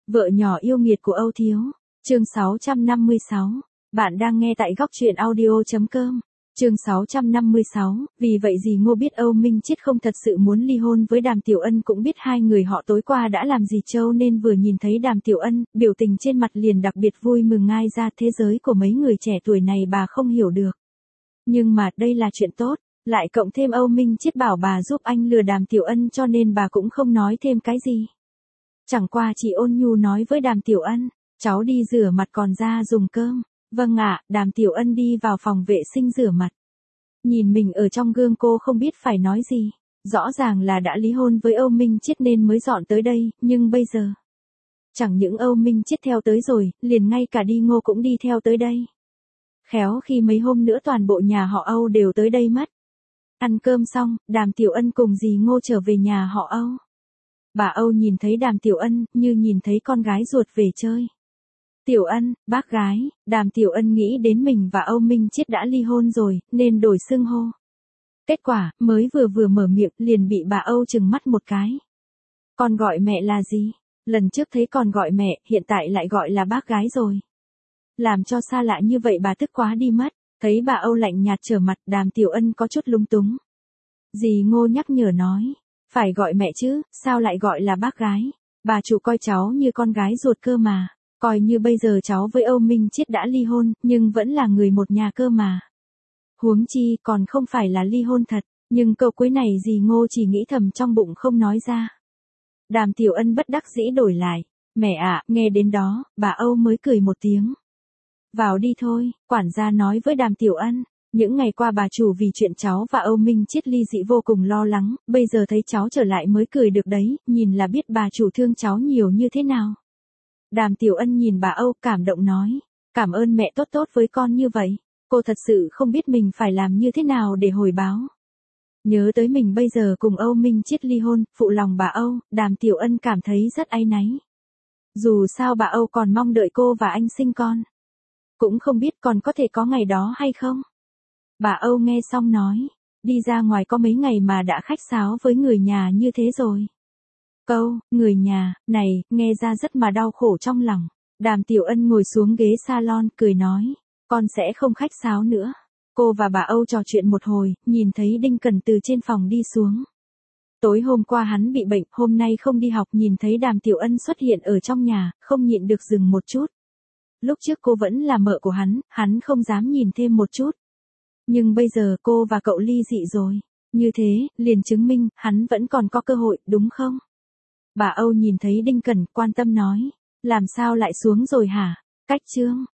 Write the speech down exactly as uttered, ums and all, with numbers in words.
Vợ nhỏ yêu nghiệt của Âu Thiếu. Chương sáu trăm năm mươi sáu. Bạn đang nghe tại góc truyện audio.com. Chương sáu trăm năm mươi sáu, vì vậy gì Ngô biết Âu Minh Chiết không thật sự muốn ly hôn với Đàm Tiểu Ân, cũng biết hai người họ tối qua đã làm gì trâu, nên vừa nhìn thấy Đàm Tiểu Ân, biểu tình trên mặt liền đặc biệt vui mừng. Ngai ra thế giới của mấy người trẻ tuổi này bà không hiểu được. Nhưng mà đây là chuyện tốt, lại cộng thêm Âu Minh Chiết bảo bà giúp anh lừa Đàm Tiểu Ân, cho nên bà cũng không nói thêm cái gì. Chẳng qua chỉ ôn nhu nói với Đàm Tiểu Ân, cháu đi rửa mặt còn ra dùng cơm. Vâng ạ. Đàm Tiểu Ân đi vào phòng vệ sinh rửa mặt. Nhìn mình ở trong gương cô không biết phải nói gì. Rõ ràng là đã ly hôn với Âu Minh Chiết nên mới dọn tới đây, nhưng bây giờ. Chẳng những Âu Minh Chiết theo tới rồi, liền ngay cả Đi Ngô cũng đi theo tới đây. Khéo khi mấy hôm nữa toàn bộ nhà họ Âu đều tới đây mất. Ăn cơm xong, Đàm Tiểu Ân cùng dì Ngô trở về nhà họ Âu. Bà Âu nhìn thấy Đàm Tiểu Ân như nhìn thấy con gái ruột về chơi. Tiểu Ân, bác gái. Đàm Tiểu Ân nghĩ đến mình và Âu Minh Chiết đã ly hôn rồi, nên đổi xưng hô. Kết quả, mới vừa vừa mở miệng liền bị bà Âu trừng mắt một cái. Con gọi mẹ là gì? Lần trước thấy con gọi mẹ, hiện tại lại gọi là bác gái rồi. Làm cho xa lạ như vậy bà tức quá đi mất. Thấy bà Âu lạnh nhạt trở mặt, Đàm Tiểu Ân có chút lung túng. Dì Ngô nhắc nhở nói, phải gọi mẹ chứ, sao lại gọi là bác gái? Bà chủ coi cháu như con gái ruột cơ mà. Coi như bây giờ cháu với Âu Minh Chiết đã ly hôn, nhưng vẫn là người một nhà cơ mà. Huống chi còn không phải là ly hôn thật, nhưng câu cuối này dì Ngô chỉ nghĩ thầm trong bụng không nói ra. Đàm Tiểu Ân bất đắc dĩ đổi lại, mẹ ạ. Nghe đến đó, bà Âu mới cười một tiếng. Vào đi thôi, quản gia nói với Đàm Tiểu Ân. Những ngày qua bà chủ vì chuyện cháu và Âu Minh Chiết ly dị vô cùng lo lắng, bây giờ thấy cháu trở lại mới cười được đấy, nhìn là biết bà chủ thương cháu nhiều như thế nào. Đàm Tiểu Ân nhìn bà Âu cảm động nói, cảm ơn mẹ tốt tốt với con như vậy, cô thật sự không biết mình phải làm như thế nào để hồi báo. Nhớ tới mình bây giờ cùng Âu Minh Chiết ly hôn, phụ lòng bà Âu, Đàm Tiểu Ân cảm thấy rất áy náy. Dù sao bà Âu còn mong đợi cô và anh sinh con. Cũng không biết còn có thể có ngày đó hay không. Bà Âu nghe xong nói, đi ra ngoài có mấy ngày mà đã khách sáo với người nhà như thế rồi. Câu, người nhà, này, nghe ra rất mà đau khổ trong lòng. Đàm Tiểu Ân ngồi xuống ghế salon, cười nói, con sẽ không khách sáo nữa. Cô và bà Âu trò chuyện một hồi, nhìn thấy Đinh Cần từ trên phòng đi xuống. Tối hôm qua hắn bị bệnh, hôm nay không đi học, nhìn thấy Đàm Tiểu Ân xuất hiện ở trong nhà, không nhịn được dừng một chút. Lúc trước cô vẫn là mợ của hắn, hắn không dám nhìn thêm một chút. Nhưng bây giờ cô và cậu ly dị rồi. Như thế, liền chứng minh, hắn vẫn còn có cơ hội, đúng không? Bà Âu nhìn thấy Đinh Cẩn, quan tâm nói, làm sao lại xuống rồi hả? Cách Trương,